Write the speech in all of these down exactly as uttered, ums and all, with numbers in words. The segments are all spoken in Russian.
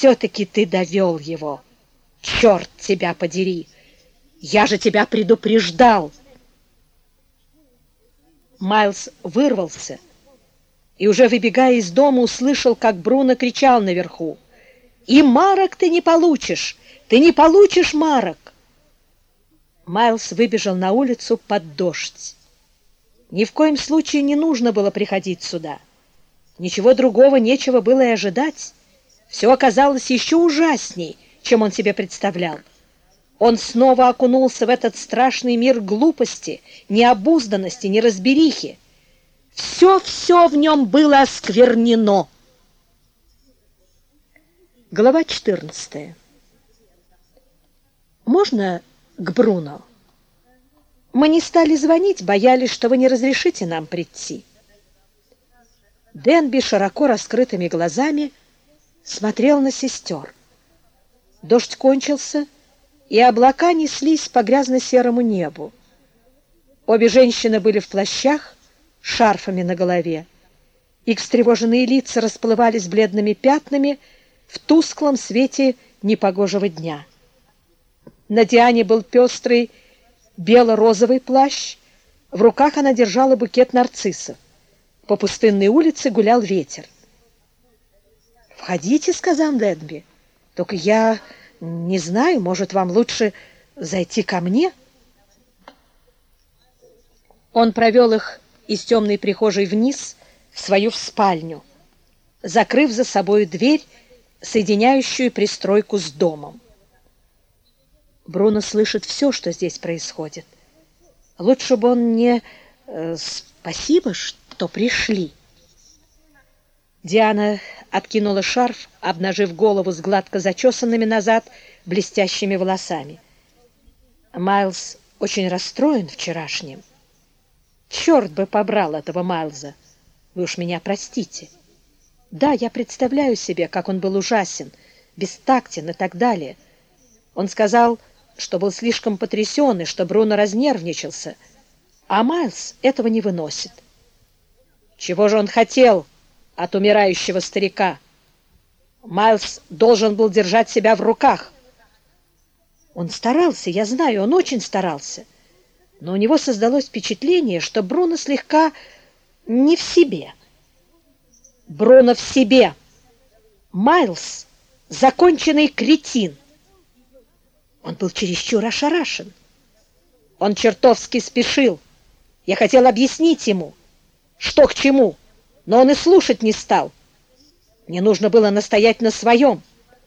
все-таки ты довел его. Черт тебя подери! Я же тебя предупреждал!» Майлз вырвался и, уже выбегая из дома, услышал, как Бруно кричал наверху: «И марок ты не получишь! Ты не получишь марок!» Майлз выбежал на улицу под дождь. Ни в коем случае не нужно было приходить сюда. Ничего другого нечего было и ожидать. Все оказалось еще ужасней, чем он себе представлял. Он снова окунулся в этот страшный мир глупости, необузданности, неразберихи. Все-все в нем было осквернено. Глава четырнадцатая. «Можно к Бруно? Мы не стали звонить, боялись, что вы не разрешите нам прийти». Денби широко раскрытыми глазами смотрел на сестер. Дождь кончился, и облака неслись по грязно-серому небу. Обе женщины были в плащах, шарфами на голове. Их встревоженные лица расплывались бледными пятнами в тусклом свете непогожего дня. На Диане был пестрый бело-розовый плащ, в руках она держала букет нарциссов. По пустынной улице гулял ветер. «Входите», — сказал Денби. «Только я не знаю, может, вам лучше зайти ко мне?» Он провел их из темной прихожей вниз в свою спальню, закрыв за собой дверь, соединяющую пристройку с домом. Бруно слышит все, что здесь происходит. Лучше бы он не... Э, спасибо, что пришли. Диана откинула шарф, обнажив голову с гладко зачесанными назад блестящими волосами. Майлз очень расстроен вчерашним. Черт бы побрал этого Майлза. Вы уж меня простите. Да, я представляю себе, как он был ужасен, бестактен и так далее. Он сказал, что был слишком потрясен и что Бруно разнервничался, а Майлз этого не выносит. Чего же он хотел от умирающего старика? Майлз должен был держать себя в руках. Он старался, я знаю, он очень старался, но у него создалось впечатление, что Бруно слегка не в себе. Бруно в себе. Майлз — законченный кретин. Он был чересчур ошарашен. Он чертовски спешил. Я хотел объяснить ему, что к чему, но он и слушать не стал. Мне нужно было настоять на своем.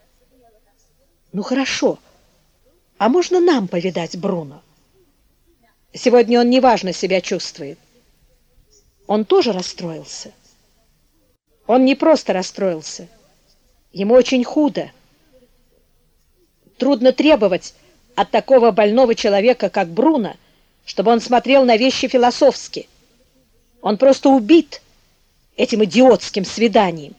Ну, хорошо. А можно нам повидать Бруно? Сегодня он неважно себя чувствует. Он тоже расстроился. Он не просто расстроился. Ему очень худо. Трудно требовать от такого больного человека, как Бруно, чтобы он смотрел на вещи философски. Он просто убит этим идиотским свиданием.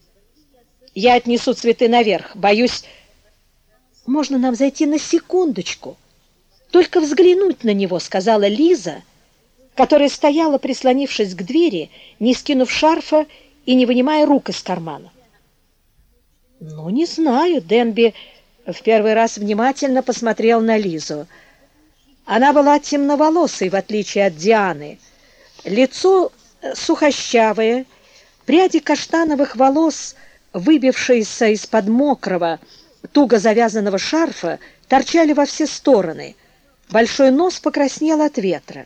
Я отнесу цветы наверх. Боюсь... Можно нам зайти на секундочку? Только взглянуть на него, сказала Лиза, которая стояла, прислонившись к двери, не скинув шарфа и не вынимая рук из кармана. Ну, не знаю. Денби в первый раз внимательно посмотрел на Лизу. Она была темноволосой, в отличие от Дианы. Лицо сухощавое, пряди каштановых волос, выбившиеся из-под мокрого, туго завязанного шарфа, торчали во все стороны. Большой нос покраснел от ветра.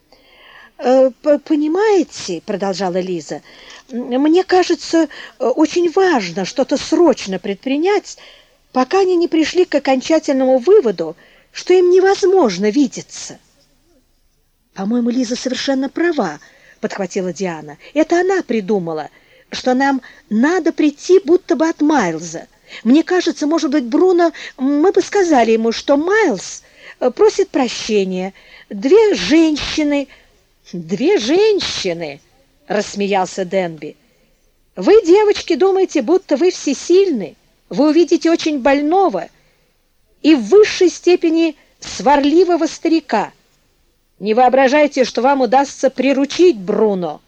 «Понимаете, — продолжала Лиза, — мне кажется, очень важно что-то срочно предпринять, пока они не пришли к окончательному выводу, что им невозможно видеться». «По-моему, Лиза совершенно права, — подхватила Диана. Это она придумала, что нам надо прийти будто бы от Майлза. Мне кажется, может быть, Бруно, мы бы сказали ему, что Майлз просит прощения. Две женщины... Две женщины, — рассмеялся Денби. Вы, девочки, думаете, будто вы всесильны. Вы увидите очень больного и в высшей степени сварливого старика. Не воображайте, что вам удастся приручить Бруно.